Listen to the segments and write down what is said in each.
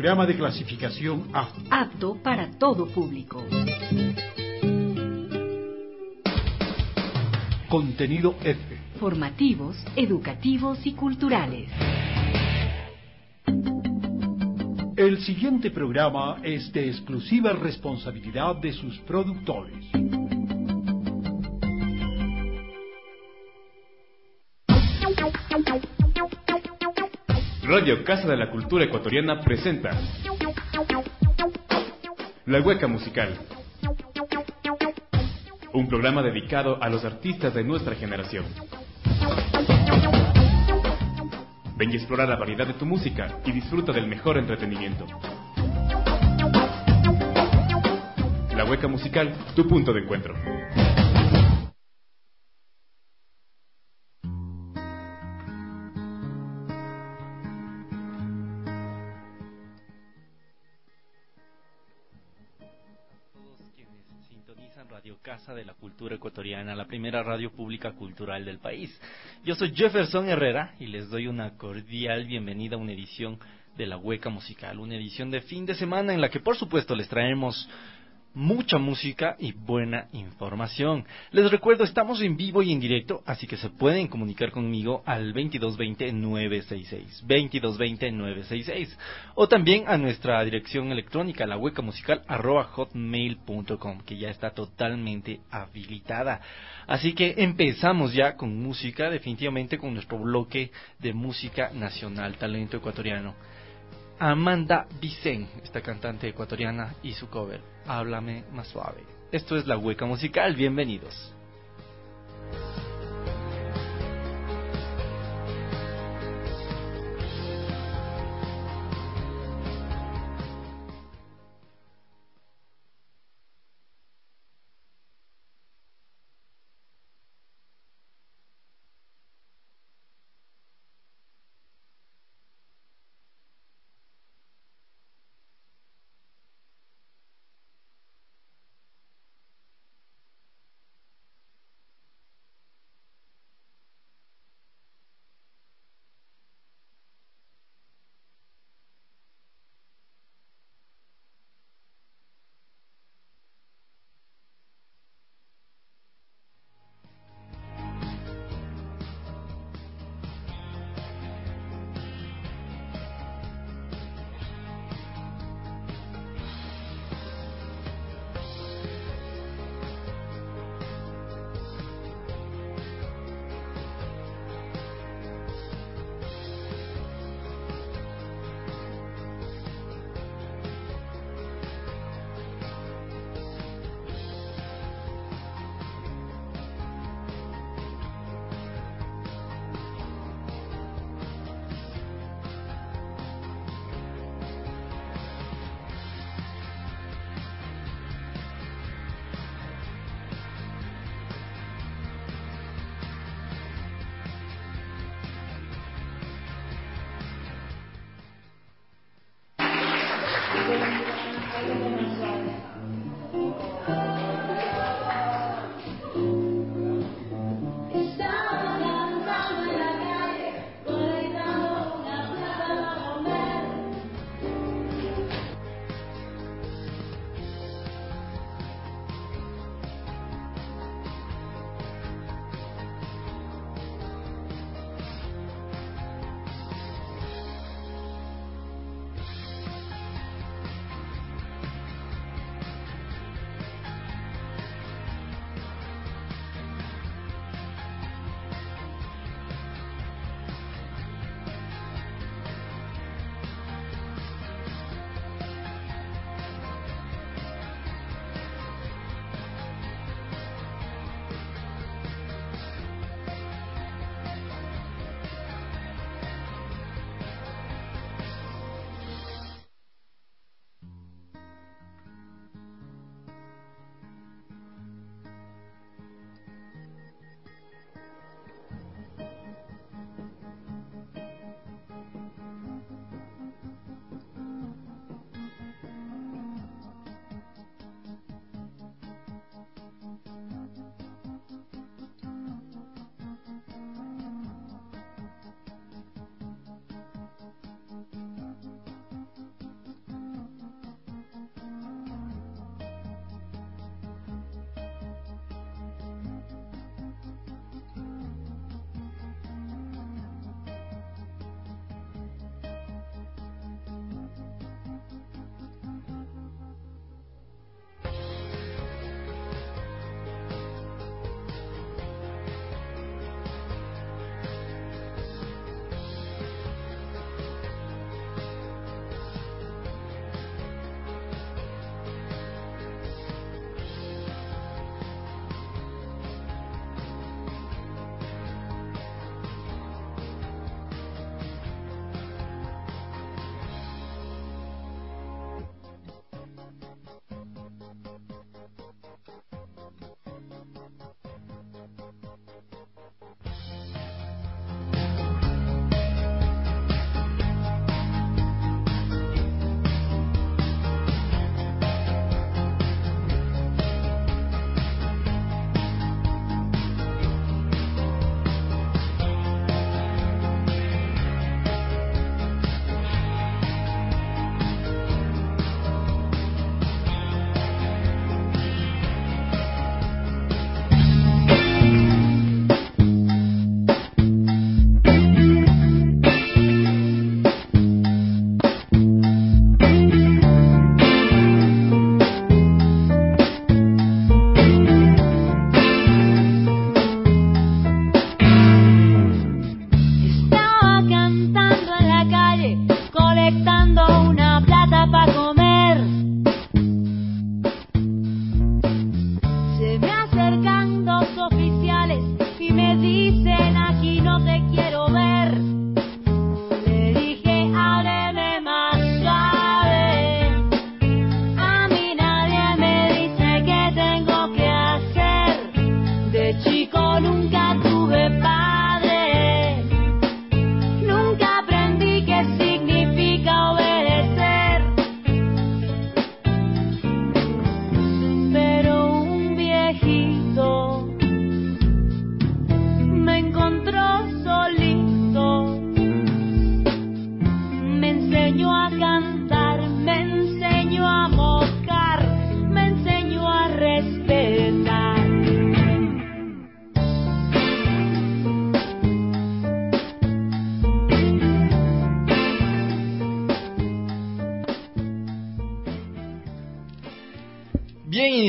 Programa de clasificación A. Apto para todo público. Contenido F. Formativos, educativos y culturales. El siguiente programa es de exclusiva responsabilidad de sus productores. Radio Casa de la Cultura Ecuatoriana presenta La Hueca Musical, un programa dedicado a los artistas de nuestra generación. Ven y explora la variedad de tu música y disfruta del mejor entretenimiento. La Hueca Musical, tu punto de encuentro. Radio Casa de la Cultura Ecuatoriana, la primera radio pública cultural del país. Yo soy Jefferson Herrera y les doy una cordial bienvenida a una edición de La Hueca Musical, una edición de fin de semana en la que por supuesto les traemos mucha música y buena información. Les recuerdo, estamos en vivo y en directo, así que se pueden comunicar conmigo al 2220-966, 2220-966, o también a nuestra dirección electrónica, lahuecamusical@hotmail.com, que ya está totalmente habilitada. Así que empezamos ya con música, definitivamente con nuestro bloque de música nacional, talento ecuatoriano. Amanda Vicen, esta cantante ecuatoriana, y su cover, Háblame más suave. Esto es La Hueca Musical, bienvenidos.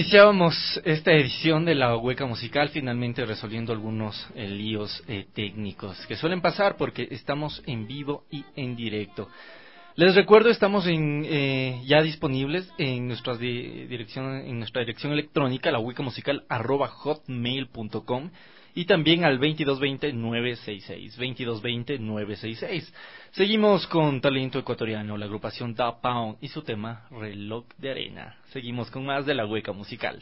iniciábamos esta edición de la Hueca Musical finalmente resolviendo algunos líos técnicos que suelen pasar porque estamos en vivo y en directo. Les recuerdo, estamos ya disponibles en nuestra dirección electrónica, la huecamusical@hotmail.com, y también al 2220-966, 2220-966. Seguimos con talento ecuatoriano, la agrupación Da Pound y su tema Reloj de Arena. Seguimos con más de la Hueca Musical.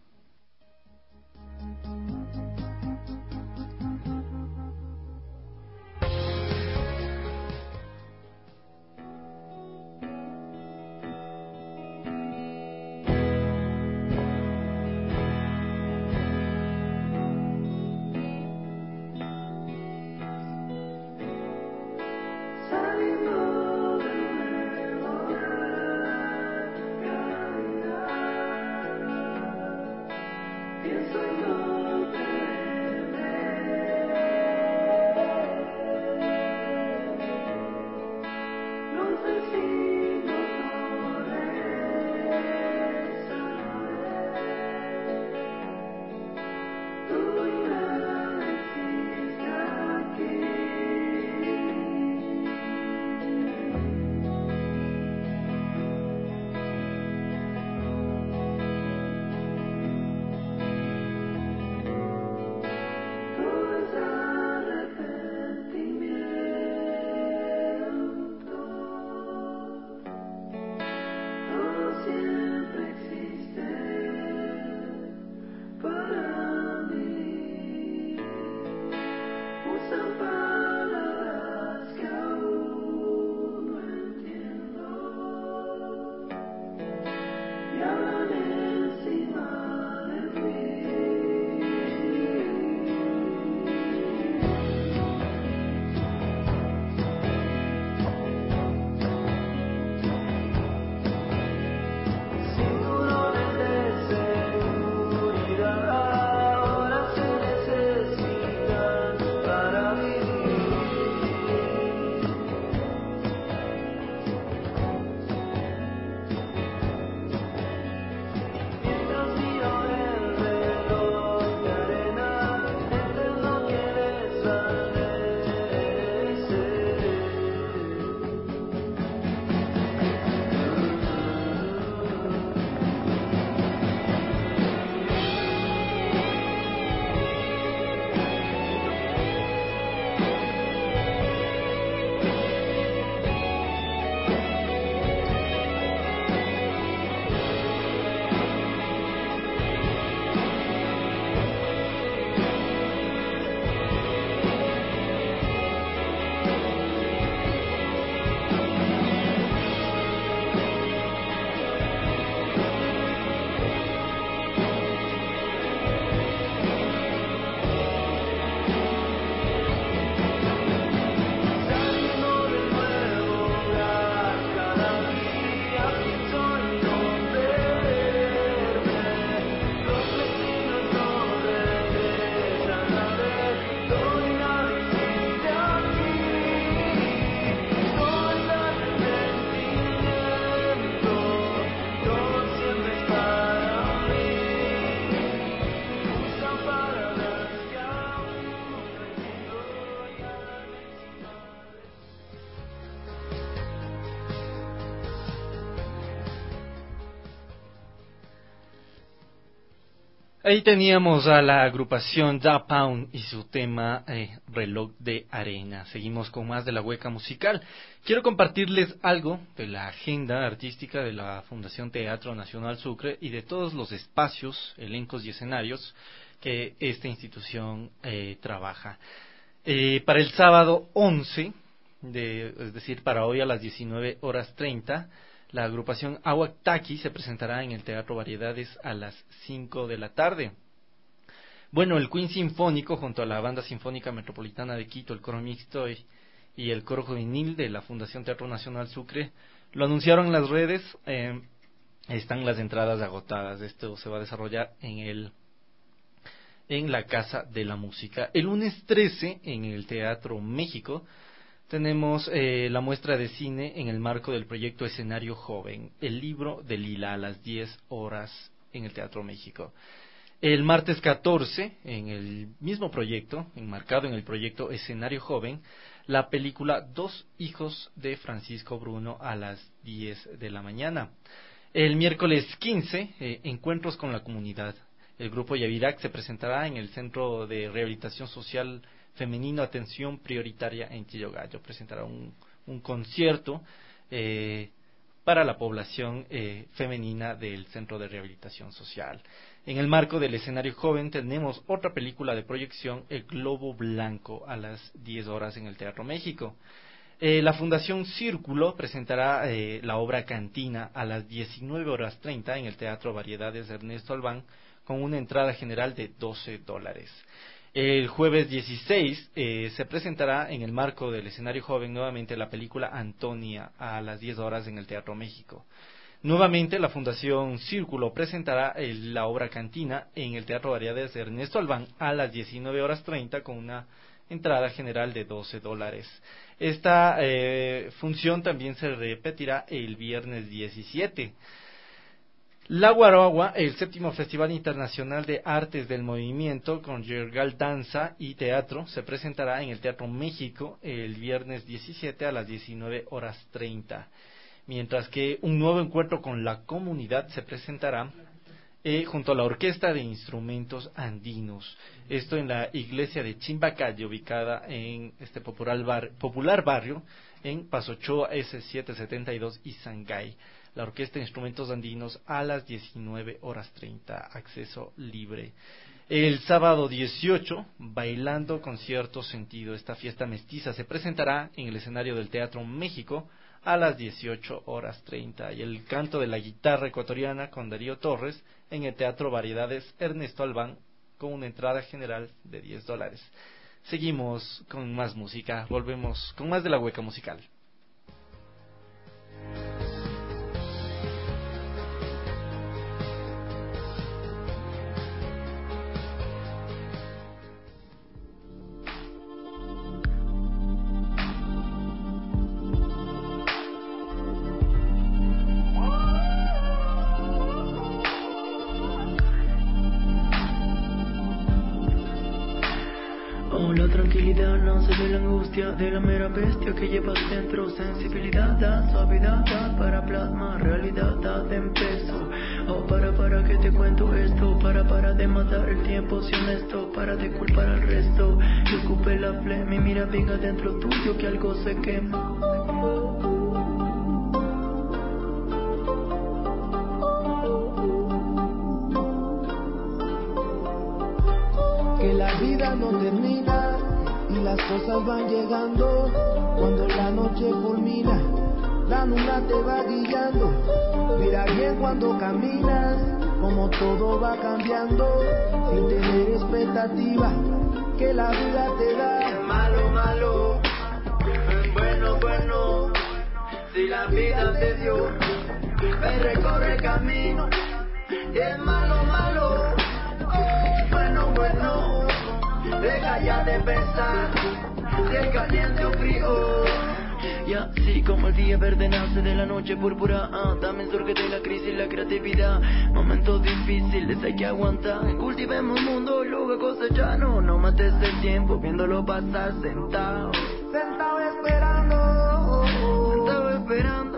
Ahí teníamos a la agrupación Da Pound y su tema Reloj de Arena. Seguimos con más de la Hueca Musical. Quiero compartirles algo de la agenda artística de la Fundación Teatro Nacional Sucre y de todos los espacios, elencos y escenarios que esta institución trabaja. Para el sábado 11, es decir, para hoy a las 19:30, la agrupación Aguactaqui se presentará en el Teatro Variedades a las 5 de la tarde. Bueno, el Queen Sinfónico, junto a la Banda Sinfónica Metropolitana de Quito, el Coro Mixto y el Coro Juvenil de la Fundación Teatro Nacional Sucre, lo anunciaron en las redes, están las entradas agotadas. Esto se va a desarrollar en la Casa de la Música. El lunes 13, en el Teatro México, tenemos la muestra de cine en el marco del proyecto Escenario Joven, el libro de Lila, a las 10 horas en el Teatro México. El martes 14, en el mismo proyecto, enmarcado en el proyecto Escenario Joven, la película Dos hijos de Francisco Bruno a las 10 de la mañana. El miércoles 15, Encuentros con la Comunidad. El grupo Yavirac se presentará en el Centro de Rehabilitación Social Femenino Atención Prioritaria en Chillogallo. Presentará un concierto para la población femenina del Centro de Rehabilitación Social. En el marco del Escenario Joven tenemos otra película de proyección, El Globo Blanco, a las 10 horas en el Teatro México. La Fundación Círculo presentará la obra Cantina a las 19:30 en el Teatro Variedades Ernesto Albán, con una entrada general de $12. El jueves 16 se presentará en el marco del Escenario Joven nuevamente la película Antonia a las 10 horas en el Teatro México. Nuevamente la Fundación Círculo presentará la obra Cantina en el Teatro Variedades Ernesto Albán a las 19:30 con una entrada general de $12. Esta función también se repetirá el viernes 17. La Guaragua, el 7º Festival Internacional de Artes del Movimiento con Yergal Danza y Teatro, se presentará en el Teatro México el viernes 17 a las 19:30. Mientras que un nuevo encuentro con la comunidad se presentará junto a la Orquesta de Instrumentos Andinos. Esto en la iglesia de Chimbacalle, ubicada en este popular barrio en Pasochoa S772 y Sangay. La Orquesta de Instrumentos Andinos a las 19:30, acceso libre. El sábado 18, Bailando con Cierto Sentido, esta fiesta mestiza se presentará en el escenario del Teatro México a las 18:30, y el canto de la guitarra ecuatoriana con Darío Torres en el Teatro Variedades Ernesto Albán con una entrada general de $10. Seguimos con más música, volvemos con más de la Hueca Musical. La tranquilidad nace de la angustia, de la mera bestia que llevas dentro. Sensibilidad da, suavidad da, para plasma, realidad da de peso. Oh, para que te cuento esto, para de matar el tiempo, si honesto, para de culpar al resto. Que ocupe la flema y mira bien adentro tuyo que algo se quema. Que la vida no termina y las cosas van llegando. Cuando la noche culmina, la luna te va guiando. Mira bien cuando caminas, como todo va cambiando, sin tener expectativa, que la vida te da. Es malo, malo, es bueno, bueno, si la vida te dio, me recorre camino. Es malo, malo, bueno, bueno, deja ya de pensar si es caliente o frío. Y así como el día verde nace de la noche púrpura, también surge de la crisis la creatividad. Momentos difíciles hay que aguantar. Cultivemos un mundo y luego cosechando. No mates el tiempo viéndolo pasar sentado. Sentado esperando. Sentado esperando.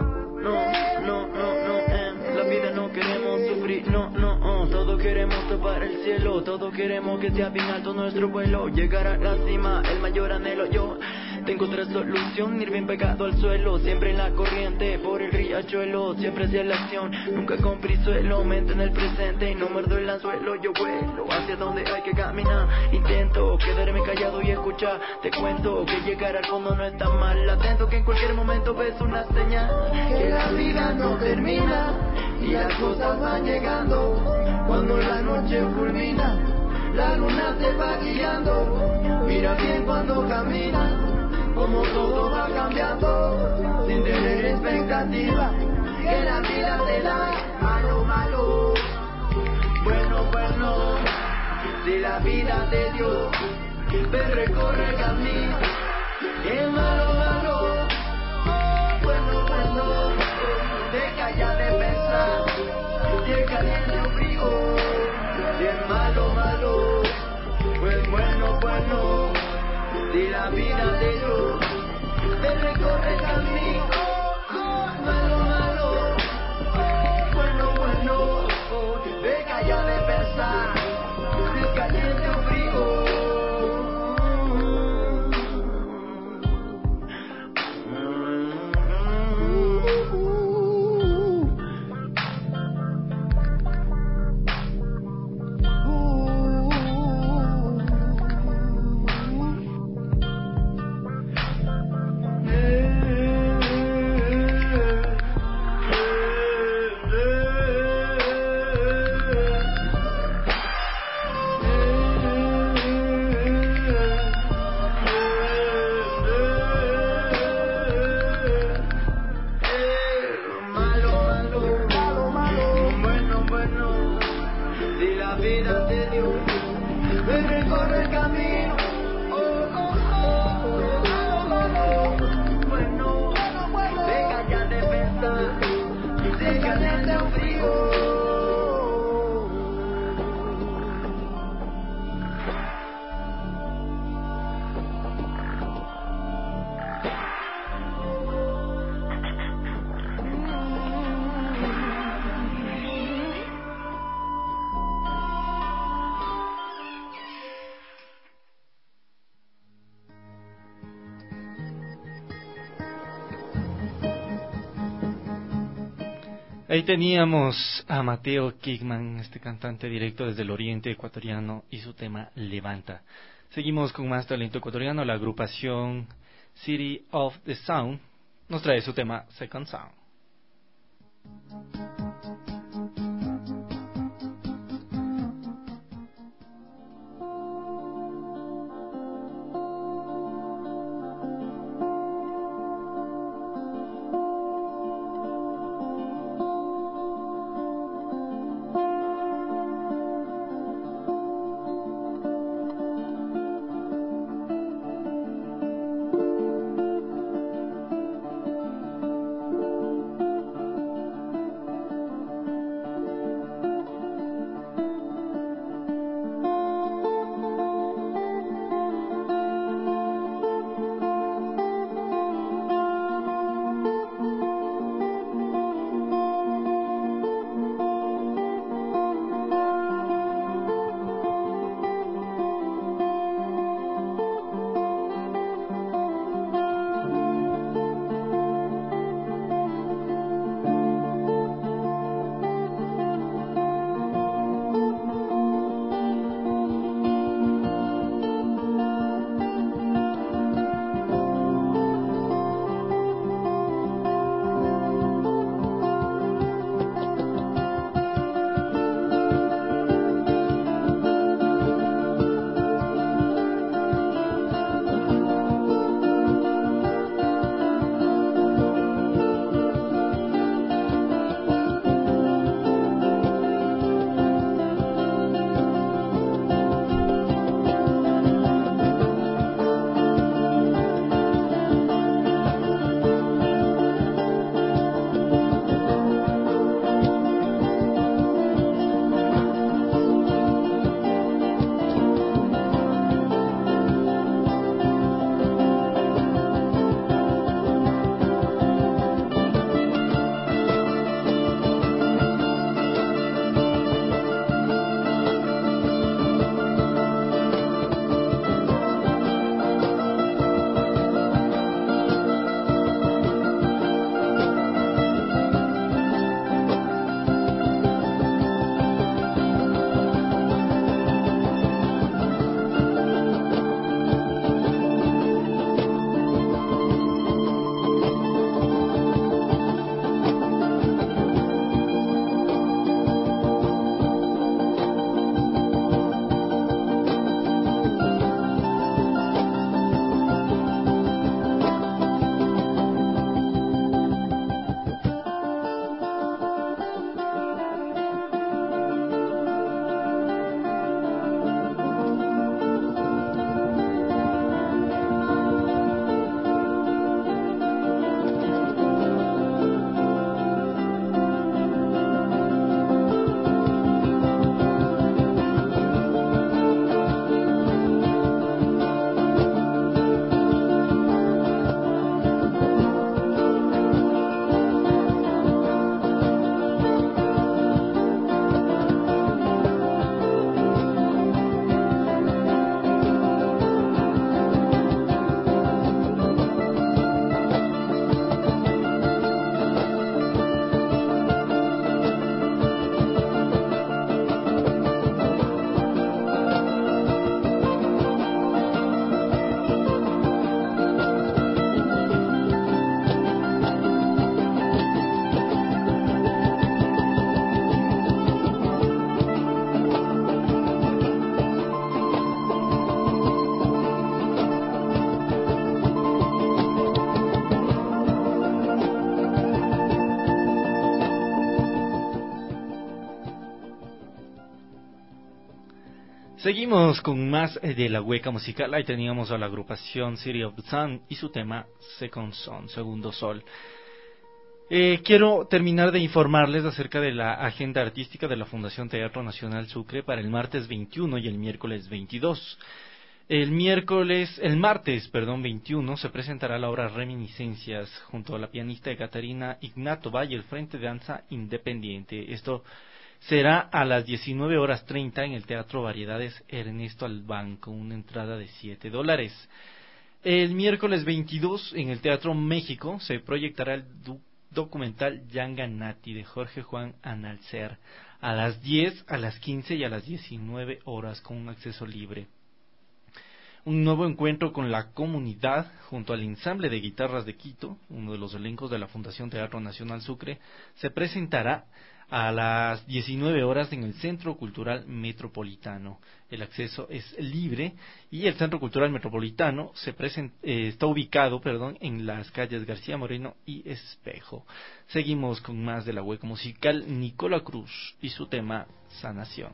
No, la vida no queremos sufrir, no, todos queremos topar el cielo, todos queremos que sea bien alto nuestro vuelo, llegar a la cima, el mayor anhelo. Yo tengo otra solución, ir bien pegado al suelo, siempre en la corriente, por el riachuelo, siempre hacia la acción, nunca con prisuelo, mente en el presente y no muerdo el anzuelo. Yo vuelo hacia donde hay que caminar, intento quedarme callado y escuchar, te cuento que llegar al fondo no está mal, atento que en cualquier momento ves una señal, que la vida no termina y las cosas van llegando. Cuando la noche culmina, la luna te va guiando. Mira bien cuando caminas, como todo va cambiando, sin tener expectativa, que la vida te da. Malo, malo, bueno, bueno, si la vida te dio, ven recorre el camino. Es malo, malo, bueno, bueno, deja ya de pensar si es caliente o frío. bueno, de la vida de Dios, te recorre el camino. Malo, malo, bueno, bueno, deja ya de pensar, de caliente o frío. Ahí teníamos a Mateo Kigman, este cantante directo desde el oriente ecuatoriano, y su tema Levanta. Seguimos con más talento ecuatoriano. La agrupación City of the Sound nos trae su tema Second Sound. Seguimos con más de la hueca musical. Ahí teníamos a la agrupación City of the Sun y su tema Second Son, Segundo Sol. Quiero terminar de informarles acerca de la agenda artística de la Fundación Teatro Nacional Sucre para el martes 21 y el miércoles 22. El martes 21 se presentará la obra Reminiscencias junto a la pianista Catarina Ignatova y el Frente de Danza Independiente. Esto será a las 19:30 en el Teatro Variedades Ernesto Albán con una entrada de $7. El miércoles 22 en el Teatro México se proyectará el documental Yanganati de Jorge Juan Analcer a las 10, a las 15 y a las 19 horas con un acceso libre. Un nuevo encuentro con la comunidad junto al ensamble de guitarras de Quito, uno de los elencos de la Fundación Teatro Nacional Sucre, se presentará a las 19 horas en el Centro Cultural Metropolitano. El acceso es libre y el Centro Cultural Metropolitano está ubicado en las calles García Moreno y Espejo. Seguimos con más de la hueca musical, Nicola Cruz y su tema Sanación.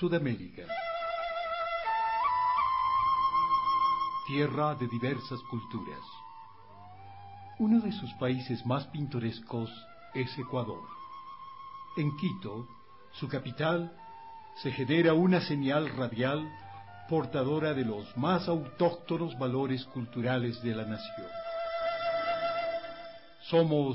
Sudamérica. Tierra de diversas culturas. Uno de sus países más pintorescos es Ecuador. En Quito, su capital, se genera una señal radial portadora de los más autóctonos valores culturales de la nación. Somos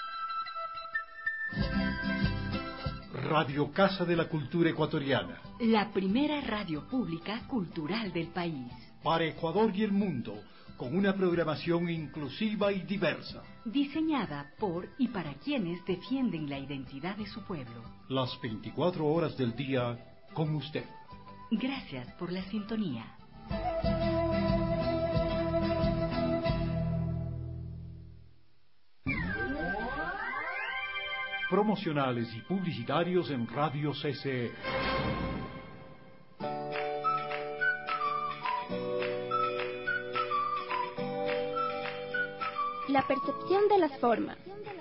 Radio Casa de la Cultura Ecuatoriana. La primera radio pública cultural del país. Para Ecuador y el mundo, con una programación inclusiva y diversa. Diseñada por y para quienes defienden la identidad de su pueblo. Las 24 horas del día con usted. Gracias por la sintonía. Promocionales y publicitarios en Radio CCE. La percepción de las formas.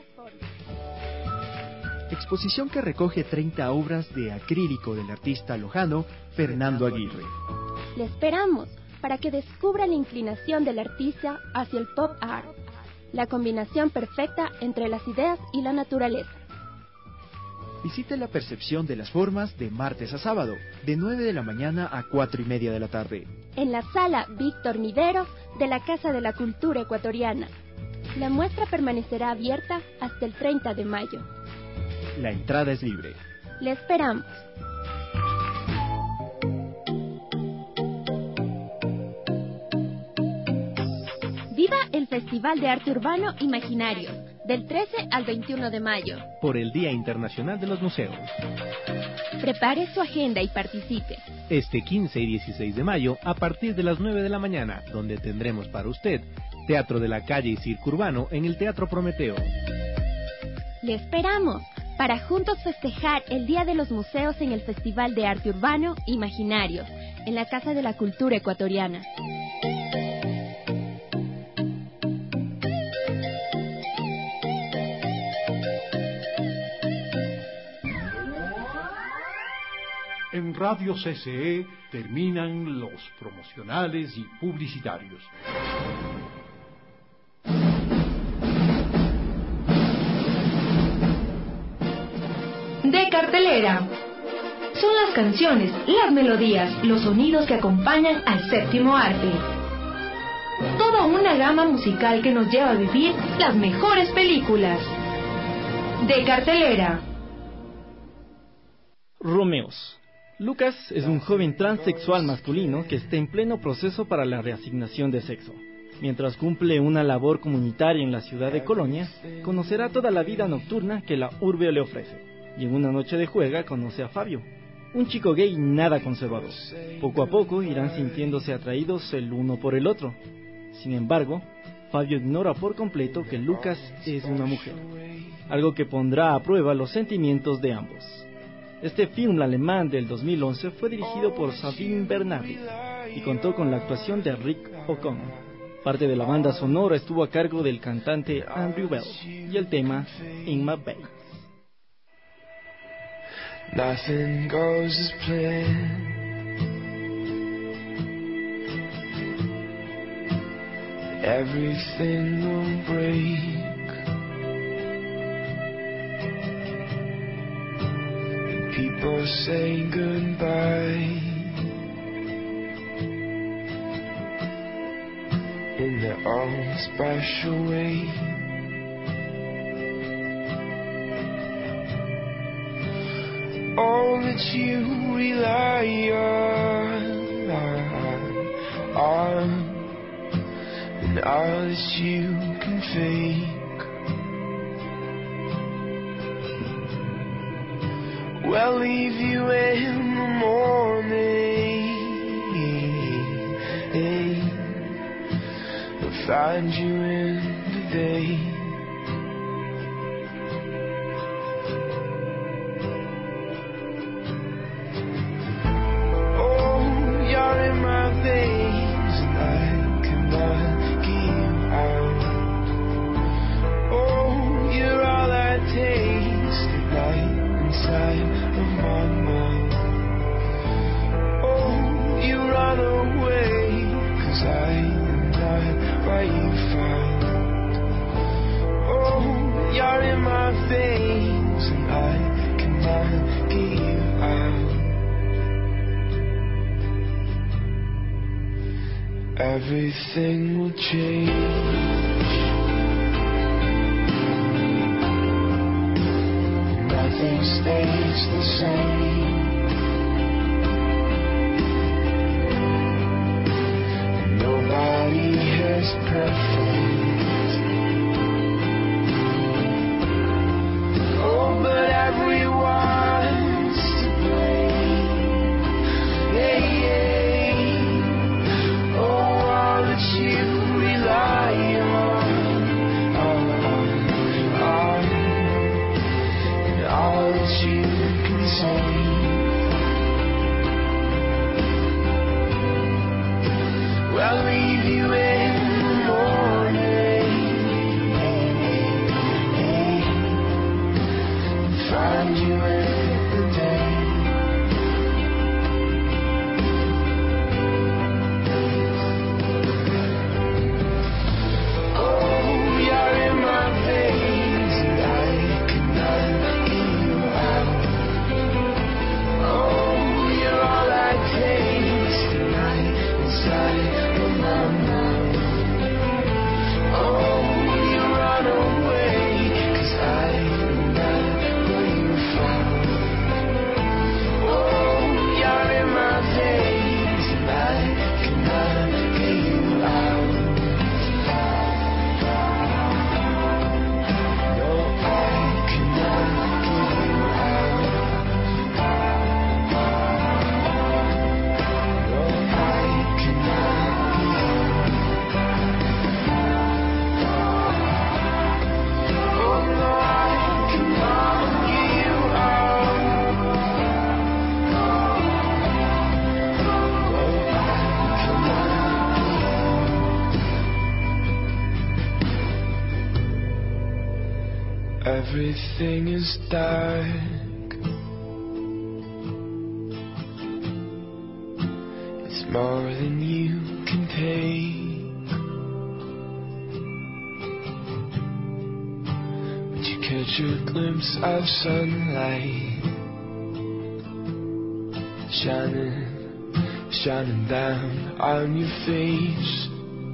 Exposición que recoge 30 obras de acrílico del artista lojano Fernando Aguirre. Le esperamos para que descubra la inclinación del artista hacia el pop art, la combinación perfecta entre las ideas y la naturaleza. Visite la percepción de las formas de martes a sábado, de 9 de la mañana a 4:30 de la tarde. En la sala Víctor Nivero de la Casa de la Cultura Ecuatoriana. La muestra permanecerá abierta hasta el 30 de mayo. La entrada es libre. Le esperamos. Viva el Festival de Arte Urbano Imaginario, del 13 al 21 de mayo. Por el Día Internacional de los Museos. Prepare su agenda y participe. Este 15 y 16 de mayo, a partir de las 9 de la mañana, donde tendremos para usted Teatro de la Calle y Circo Urbano en el Teatro Prometeo. Le esperamos para juntos festejar el Día de los Museos en el Festival de Arte Urbano Imaginarios, en la Casa de la Cultura Ecuatoriana. En Radio CCE terminan los promocionales y publicitarios. De cartelera. Son las canciones, las melodías, los sonidos que acompañan al séptimo arte. Toda una gama musical que nos lleva a vivir las mejores películas. De cartelera. Romeos. Lucas es un joven transexual masculino que está en pleno proceso para la reasignación de sexo. Mientras cumple una labor comunitaria en la ciudad de Colonia, conocerá toda la vida nocturna que la urbe le ofrece. Y en una noche de juega conoce a Fabio, un chico gay nada conservador. Poco a poco irán sintiéndose atraídos el uno por el otro. Sin embargo, Fabio ignora por completo que Lucas es una mujer, algo que pondrá a prueba los sentimientos de ambos. Este film alemán del 2011 fue dirigido por Sabine Bernardi y contó con la actuación de Rick O'Connor. Parte de la banda sonora estuvo a cargo del cantante Andrew Bell y el tema In My Veins. Nothing goes as planned. Everything will break. And people say goodbye in their own special way. All that you rely on, and all that you can fake. We'll leave you in the morning, we'll find you in the day. everything will change. Nothing stays the same. Nobody is perfect. Oh, but everyone's to blame. Hey, hey. Oh, all that you rely on, and all that you can say. I'll leave you in the morning, and find you in the day. Oh, you're in my veins, and I cannot get you out. Oh, you're all I taste tonight inside. Everything is dark. It's more than you can take. But you catch a glimpse of sunlight shining down on your face.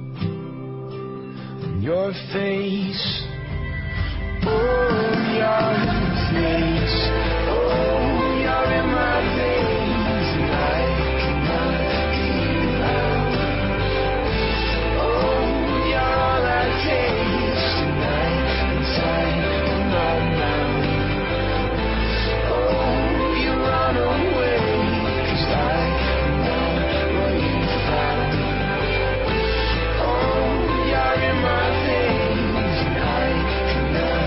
On your face. Oh, your face. Oh, you're in my veins, and I cannot get you out. Oh, you're all I taste tonight inside of my mouth. Oh, you run away, 'cause I know what you found. Oh, you're in my veins, and I cannot.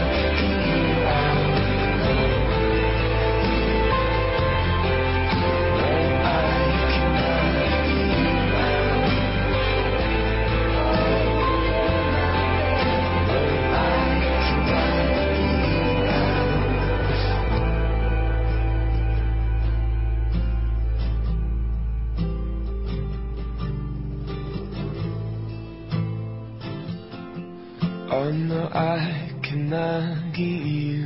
Oh no, I cannot get you.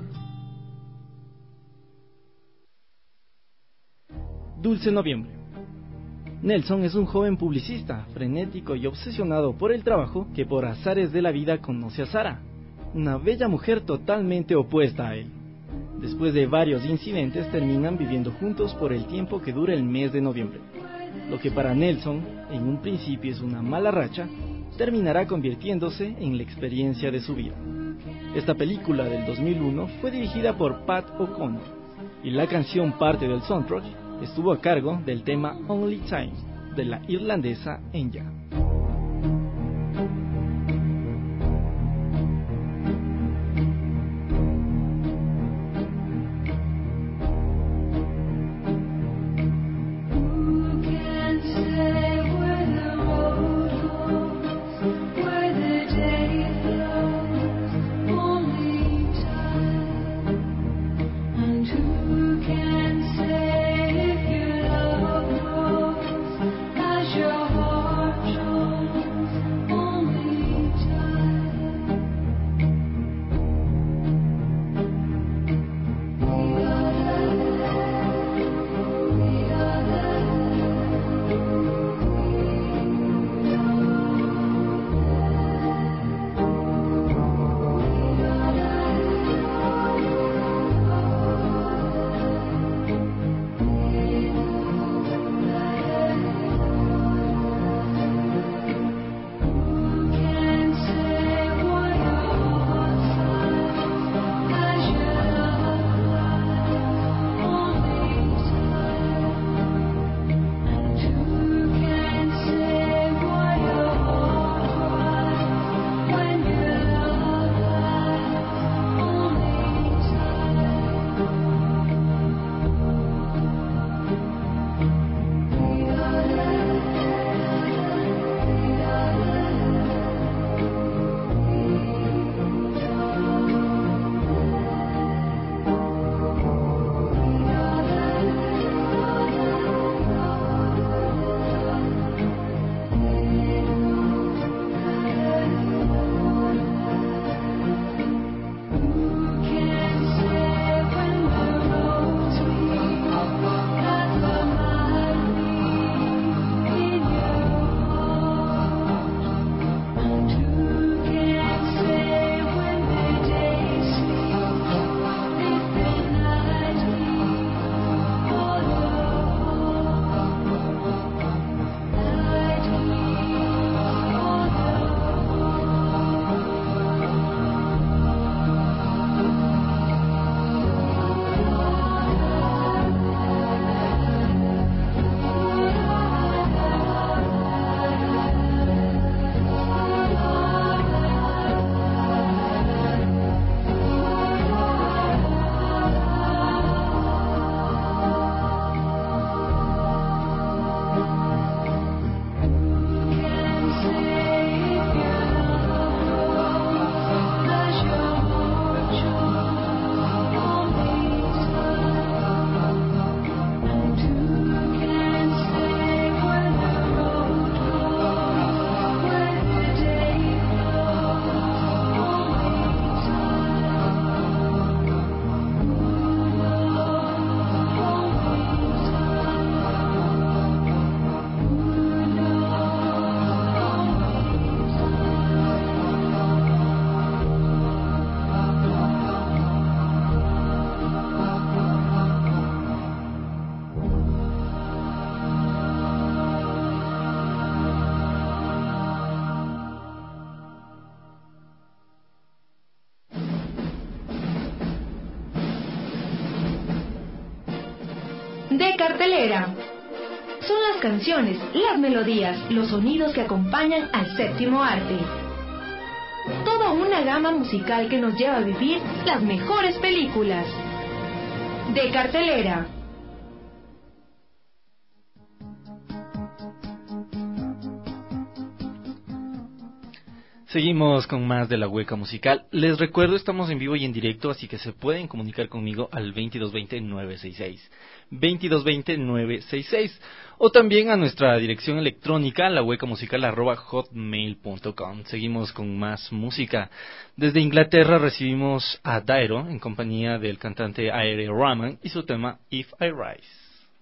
Dulce Noviembre. Nelson es un joven publicista, frenético y obsesionado por el trabajo que por azares de la vida conoce a Sara, una bella mujer totalmente opuesta a él. Después de varios incidentes terminan viviendo juntos por el tiempo que dura el mes de noviembre. Lo que para Nelson, en un principio es una mala racha, terminará convirtiéndose en la experiencia de su vida. Esta película del 2001 fue dirigida por Pat O'Connor y la canción parte del soundtrack estuvo a cargo del tema Only Time de la irlandesa Enya. Your heart De cartelera. Son las canciones, las melodías, los sonidos que acompañan al séptimo arte. Toda una gama musical que nos lleva a vivir las mejores películas. De cartelera. Seguimos con más de la Hueca Musical. Les recuerdo, estamos en vivo y en directo, así que se pueden comunicar conmigo al 2220-966. 2220-966. O también a nuestra dirección electrónica, lahuecamusical@hotmail.com. Seguimos con más música. Desde Inglaterra recibimos a Dairo, en compañía del cantante Aire Rahman, y su tema If I Rise.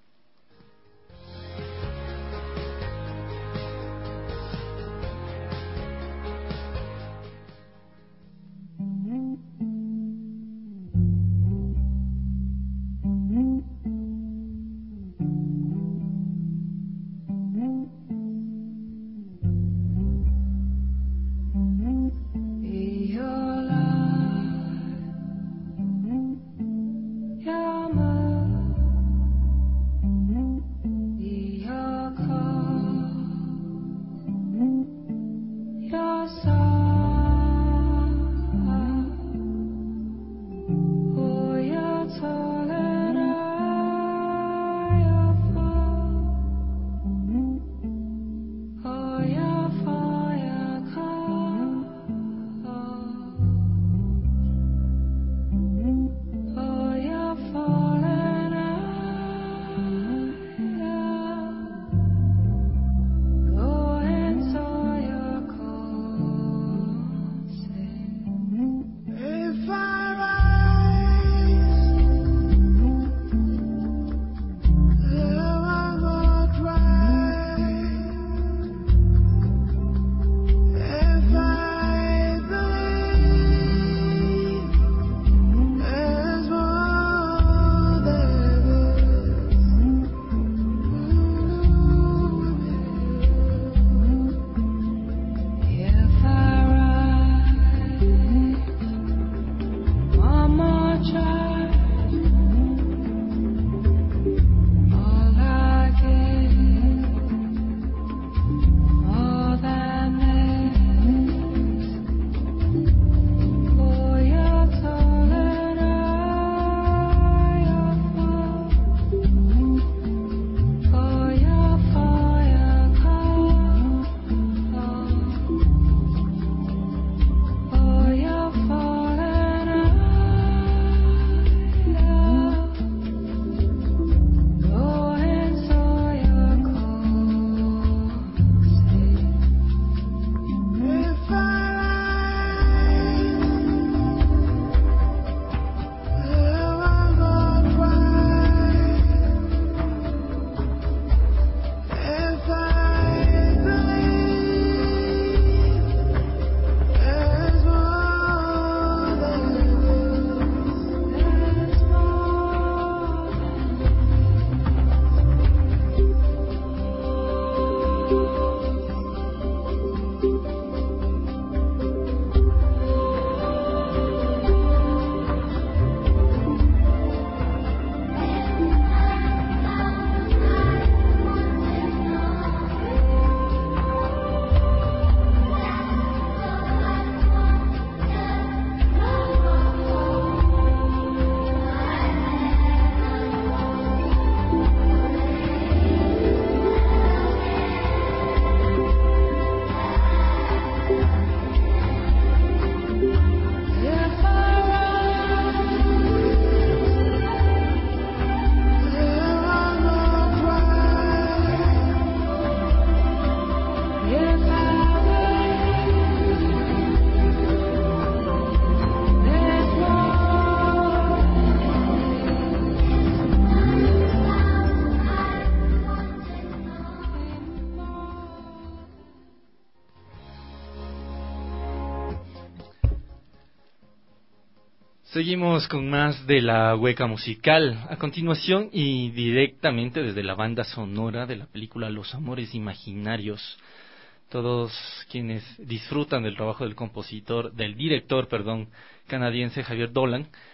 Seguimos con más de la Hueca Musical. A continuación y directamente desde la banda sonora de la película Los Amores Imaginarios, todos quienes disfrutan del trabajo del director canadiense Javier Dolan,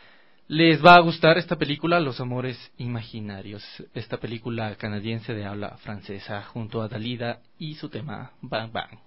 Les va a gustar esta película, Los Amores Imaginarios, esta película canadiense de habla francesa, junto a Dalida y su tema Bang Bang.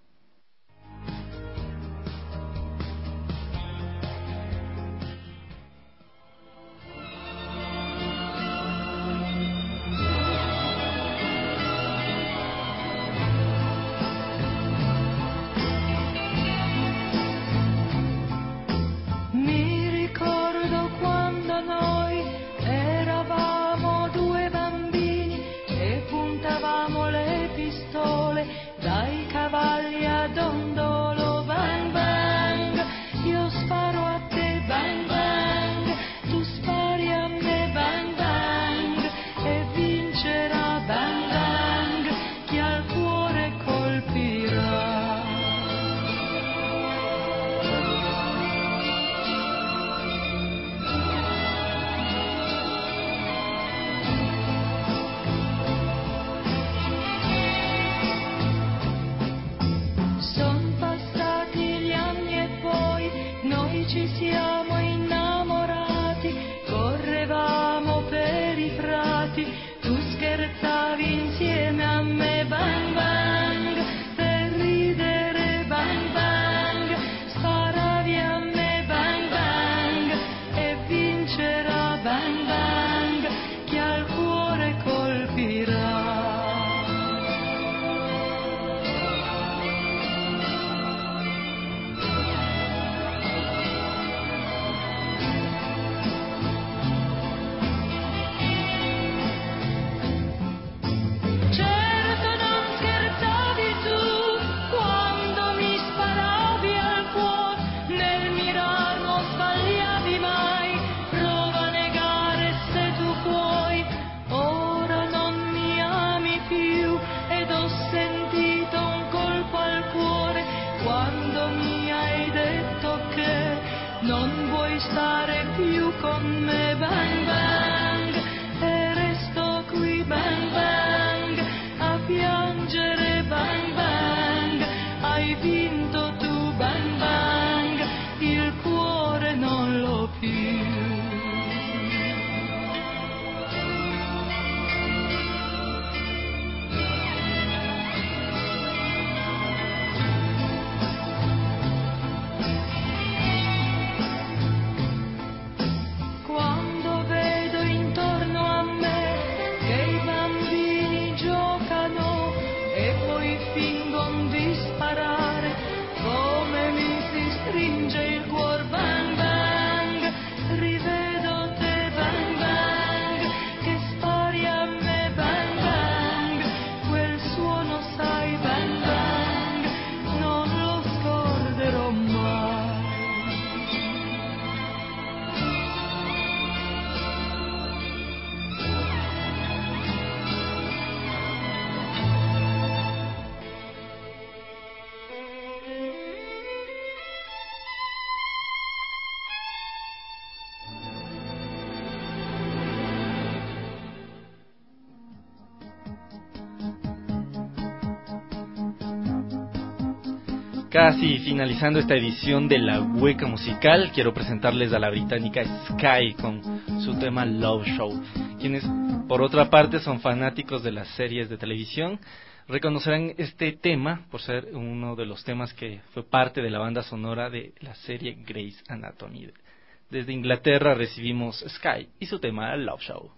Casi finalizando esta edición de La Hueca Musical, quiero presentarles a la británica Sky con su tema Love Show. Quienes, por otra parte, son fanáticos de las series de televisión, reconocerán este tema por ser uno de los temas que fue parte de la banda sonora de la serie Grey's Anatomy. Desde Inglaterra recibimos Sky y su tema Love Show.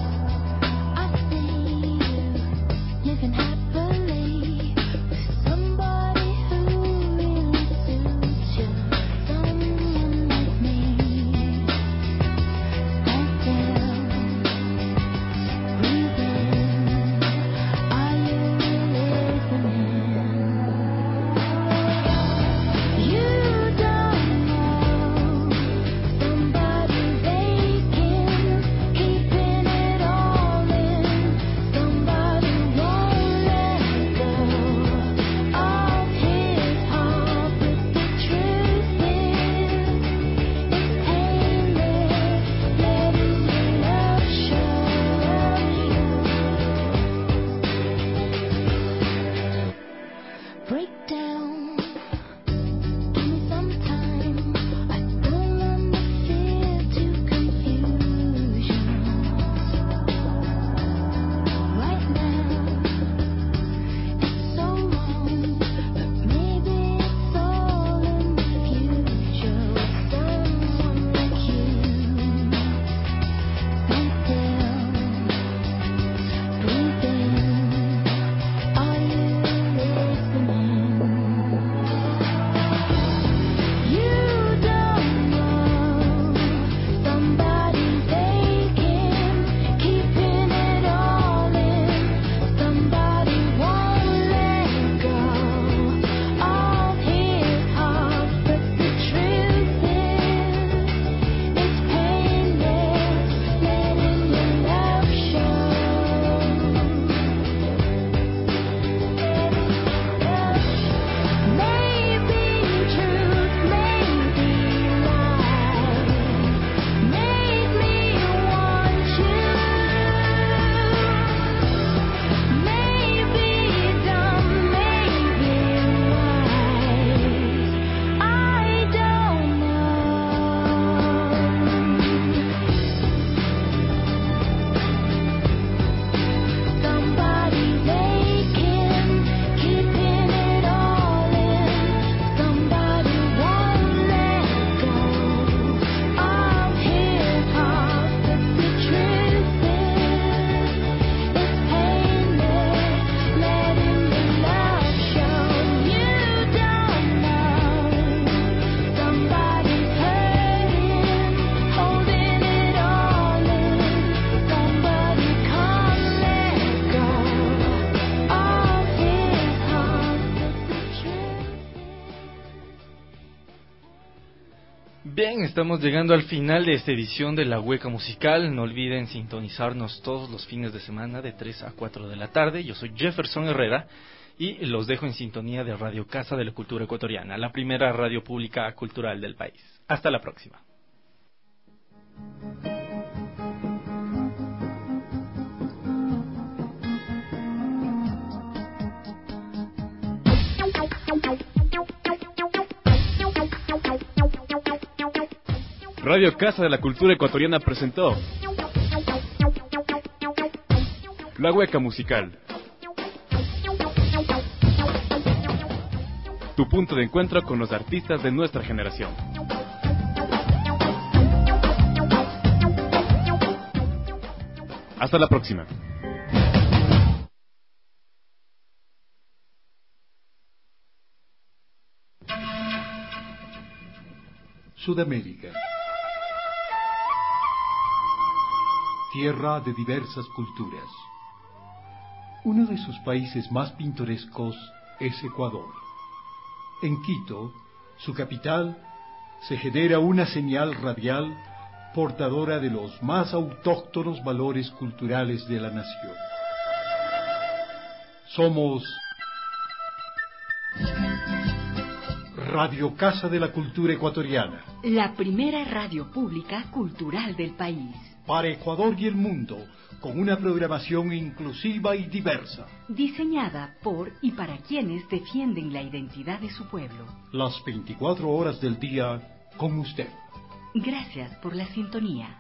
Living happily with some Bien, estamos llegando al final de esta edición de La Hueca Musical. No olviden sintonizarnos todos los fines de semana de 3 a 4 de la tarde. Yo soy Jefferson Herrera y los dejo en sintonía de Radio Casa de la Cultura Ecuatoriana, la primera radio pública cultural del país. Hasta la próxima. Radio Casa de la Cultura Ecuatoriana presentó La Hueca Musical, tu punto de encuentro con los artistas de nuestra generación. Hasta la próxima. Sudamérica, tierra de diversas culturas. Uno de sus países más pintorescos es Ecuador. En Quito, su capital, se genera una señal radial portadora de los más autóctonos valores culturales de la nación. Somos Radio Casa de la Cultura Ecuatoriana, la primera radio pública cultural del país. para Ecuador y el mundo, con una programación inclusiva y diversa. Diseñada por y para quienes defienden la identidad de su pueblo. Las 24 horas del día con usted. Gracias por la sintonía.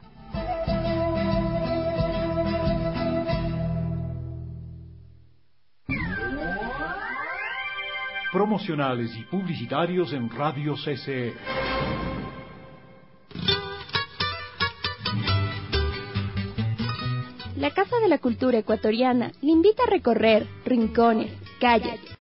Promocionales y publicitarios en Radio CCE. La Casa de la Cultura Ecuatoriana le invita a recorrer rincones, calles,